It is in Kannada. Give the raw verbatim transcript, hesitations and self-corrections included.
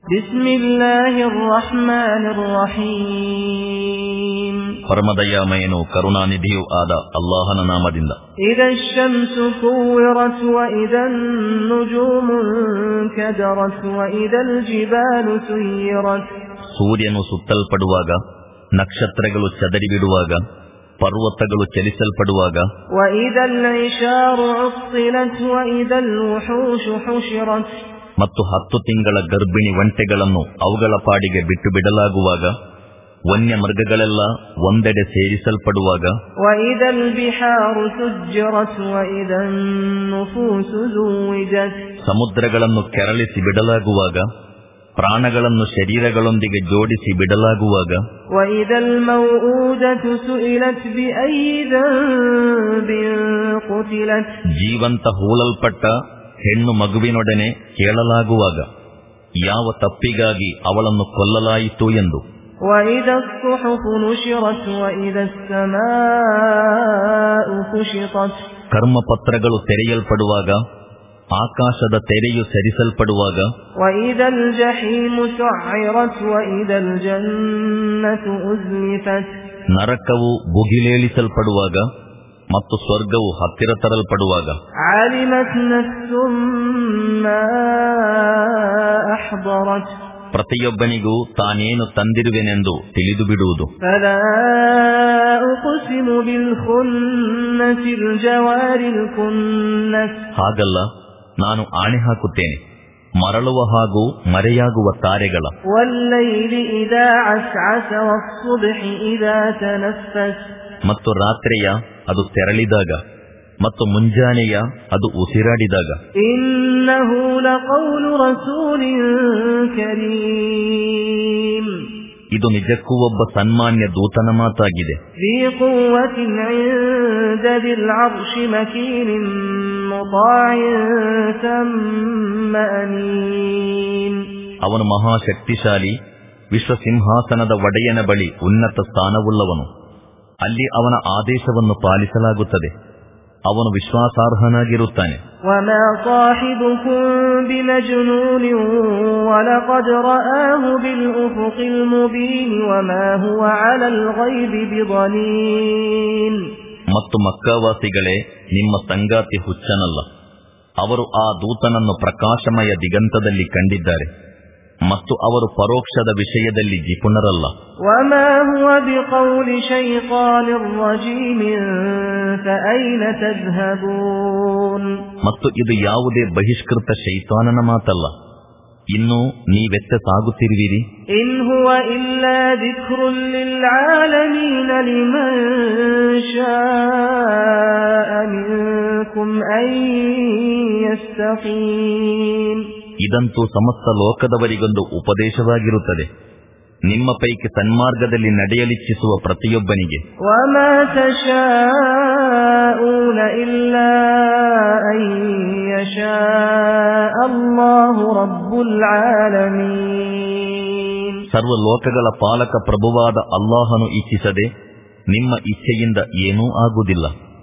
ಬಿಸ್ಮಿಲ್ಲಾಹಿರ್ ರಹ್ಮಾನಿರ್ ರಹೀಮ್. ಪರಮದಯಾಮಯನು ಕರುಣಾನಿಧಿಯೂ ಆದ ಅಲ್ಲಾಹನ ನಾಮದಿಂದ. ಇದಶ್ ಶಮ್ಸು ಕುವ್ವಿರತ್ ವ ಇದನ್ ನುಜೂಮು ಕದರತ್ ವ ಇದಲ್ ಜಿಬಾಲು ಸುಯ್ಯಿರತ್. ಸೂರ್ಯನು ಸುತ್ತಲ್ಪಡುವಾಗ, ನಕ್ಷತ್ರಗಳು ಚದರಿ ಬಿಡುವಾಗ, ಪರ್ವತಗಳು ಚಲಿಸಲ್ಪಡುವಾಗ, ವ ಇದಲ್ ಇಶಾರು ಉತ್ತಿಲತ್ ವ ಇದಲ್ ವುಹೂಶು ಹುಶಿರತ್. ಮತ್ತು ಹತ್ತು ತಿಂಗಳ ಗರ್ಭಿಣಿ ಒಂಟೆಗಳನ್ನು ಅವುಗಳ ಪಾಡಿಗೆ ಬಿಟ್ಟು ಬಿಡಲಾಗುವಾಗ, ವನ್ಯ ಮೃಗಗಳೆಲ್ಲ ಒಂದೆಡೆ ಸೇರಿಸಲ್ಪಡುವಾಗ, ವ ಇದಲ್ ಬಿಹಾರು ಸುಜ್ಜಿರತ್ ವ ಇದನ್ ನುಫೂಸು ಝುವ್ವಿಜತ್. ಸಮುದ್ರಗಳನ್ನು ಕೆರಳಿಸಿ ಬಿಡಲಾಗುವಾಗ, ಪ್ರಾಣಗಳನ್ನು ಶರೀರಗಳೊಂದಿಗೆ ಜೋಡಿಸಿ ಬಿಡಲಾಗುವಾಗ, ವ ಇದಲ್ ಮೌಊದತು ಸುಯಿಲತ್ ಬಿಅಯ್ಯಿ ದನ್ಬಿನ್ ಕುತಿಲತ್. ಜೀವಂತ ಹೂಳಲ್ಪಟ್ಟ ಹೆಣ್ಣು ಮಗುವಿನೊಡನೆ ಕೇಳಲಾಗುವಾಗ, ಯಾವ ತಪ್ಪಿಗಾಗಿ ಅವಳನ್ನು ಕೊಲ್ಲಲಾಯಿತು ಎಂದು. ವ ಇದಸ್ ಸುಹುಫು ನುಶಿರತ್ ವ ಇದಸ್ ಸಮಾഉ ಕುಶಿತತ್. ಕರ್ಮಪತ್ರಗಳು ತೆರೆಯಲ್ಪಡುವಾಗ, ಆಕಾಶದ ತೆರೆಯು ಸರಿಸಲ್ಪಡುವಾಗ, ವ ಇದಲ್ ಜಹೀಮು ಸುಅಿರತ್ ವ ಇದಲ್ ಜನ್ನತು ಉಜ್ಲಿಫತ್. ನರಕವು ಭುಗಿಲೇಳಿಸಲ್ಪಡುವಾಗ ಮತ್ತು ಸ್ವರ್ಗವು ಹತ್ತಿರ ತರಲ್ಪಡುವಾಗ, ಆಲಿಮತ್ ನಫ್ಸುಂ ಮಾ ಅಹ್ದರತ್. ಪ್ರತಿಯೊಬ್ಬನಿಗೂ ತಾನೇನು ತಂದಿರುವೆನೆಂದು ತಿಳಿದು ಬಿಡುವುದು. ಫಲಾ ಉಕ್ಸಿಮು ಬಿಲ್ ಖುನ್ನಸಿಲ್ ಜವಾರಿಲ್ ಕುನ್ನಸ್. ಹಾಗಲ್ಲ, ನಾನು ಆಣೆ ಹಾಕುತ್ತೇನೆ ಮರಳುವ ಹಾಗೂ ಮರೆಯಾಗುವ ತಾರೆಗಳ. ವಲ್ಲೈಲಿ ಇದಾ ಅಸ್ಅಸ ವಸ್ಸುಬ್ಹಿ ಇದಾ ತನಫಸ್. ಮತ್ತು ರಾತ್ರಿಯ ಅದು ತೆರಳಿದಾಗ ಮತ್ತು ಮುಂಜಾನೆಯ ಅದು ಉಸಿರಾಡಿದಾಗ. ಇನ್ನಹು ಲಕೌಲು ರಸೂಲಿನ್ ಕರೀಮ್. ಇದು ನಿಜಕ್ಕೂ ಒಬ್ಬ ಸನ್ಮಾನ್ಯ ದೂತನ ಮಾತಾಗಿದೆ. ذೀ ಕುವ್ವತಿನ್ ಇಂದ ದಿಲ್ ಅರ್ಶಿ ಮಕೀನಿನ್ ಮುತಾಇನ್ ಥಮ್ಮ ಅಮೀನ್. ಅವನು ಮಹಾಶಕ್ತಿಶಾಲಿ, ವಿಶ್ವಸಿಂಹಾಸನದ ಒಡೆಯನ ಬಳಿ ಉನ್ನತ ಸ್ಥಾನವುಳ್ಳವನು. ಅಲ್ಲಿ ಅವನ ಆದೇಶವನ್ನು ಪಾಲಿಸಲಾಗುತ್ತದೆ. ಅವನು ವಿಶ್ವಾಸಾರ್ಹನಾಗಿರುತ್ತಾನೆ. ವಮಾ ಸಾಹಿಬುಕುಂ ಬಿಮಜ್ನೂನಿನ್ ವಲಕದ್ ರಆಹು ಬಿಲ್ ಉಫುಕಿಲ್ ಮುಬೀನ್ ವಮಾ ಹುವ ಅಲಲ್ ಗೈಬಿ ಬಿದನೀನ್. ಮತ್ತು ಮಕ್ಕಾವಾಸಿಗಳೇ, ನಿಮ್ಮ ಸಂಗಾತಿ ಹುಚ್ಚನಲ್ಲ. ಅವರು ಆ ದೂತನನ್ನು ಪ್ರಕಾಶಮಯ ದಿಗಂತದಲ್ಲಿ ಕಂಡಿದ್ದಾರೆ ಮತ್ತು ಅವರು ಪರೋಕ್ಷದ ವಿಷಯದಲ್ಲಿ ಜಿಪುಣರಲ್ಲ. ವಮಾ ಹುವ ಬಿಕೌಲಿ ಶೈತಾನಿರ್ ರಜೀಮಿನ್ ಫಅಯ್ನ ತದ್ಹಬೂನ್. ಮತ್ತು ಇದು ಯಾವುದೇ ಬಹಿಷ್ಕೃತ ಶೈತಾನನ ಮಾತಲ್ಲ. ಇನ್ನು ನೀವೆತ್ತ ಸಾಗುತ್ತಿರುವಿರಿ? ಇನ್ ಹುವ ಇಲ್ಲಾ ದಿಕ್ರುನ್ ಲಿಲ್ ಆಲಮೀನ ಲಿಮನ್ ಶಾಅ ಮಿನ್ಕುಂ ಅನ್ ಯಸ್ತಕೀಮ್. ಇದಂತೂ ಸಮಸ್ತ ಲೋಕದವರಿಗೊಂದು ಉಪದೇಶವಾಗಿರುತ್ತದೆ, ನಿಮ್ಮ ಪೈಕಿ ಸನ್ಮಾರ್ಗದಲ್ಲಿ ನಡೆಯಲಿಚ್ಛಿಸುವ ಪ್ರತಿಯೊಬ್ಬನಿಗೆ. ವಮಾ ತಶಾಊನ ಇಲ್ಲಾ ಅನ್ ಯಶಾಅ ಅಲ್ಲಾಹು ರಬ್ಬುಲ್ ಆಲಮೀನ್. ಸರ್ವ ಲೋಕಗಳ ಪಾಲಕ ಪ್ರಭುವಾದ ಅಲ್ಲಾಹನು ಇಚ್ಛಿಸದೆ ನಿಮ್ಮ ಇಚ್ಛೆಯಿಂದ ಏನೂ ಆಗುವುದಿಲ್ಲ.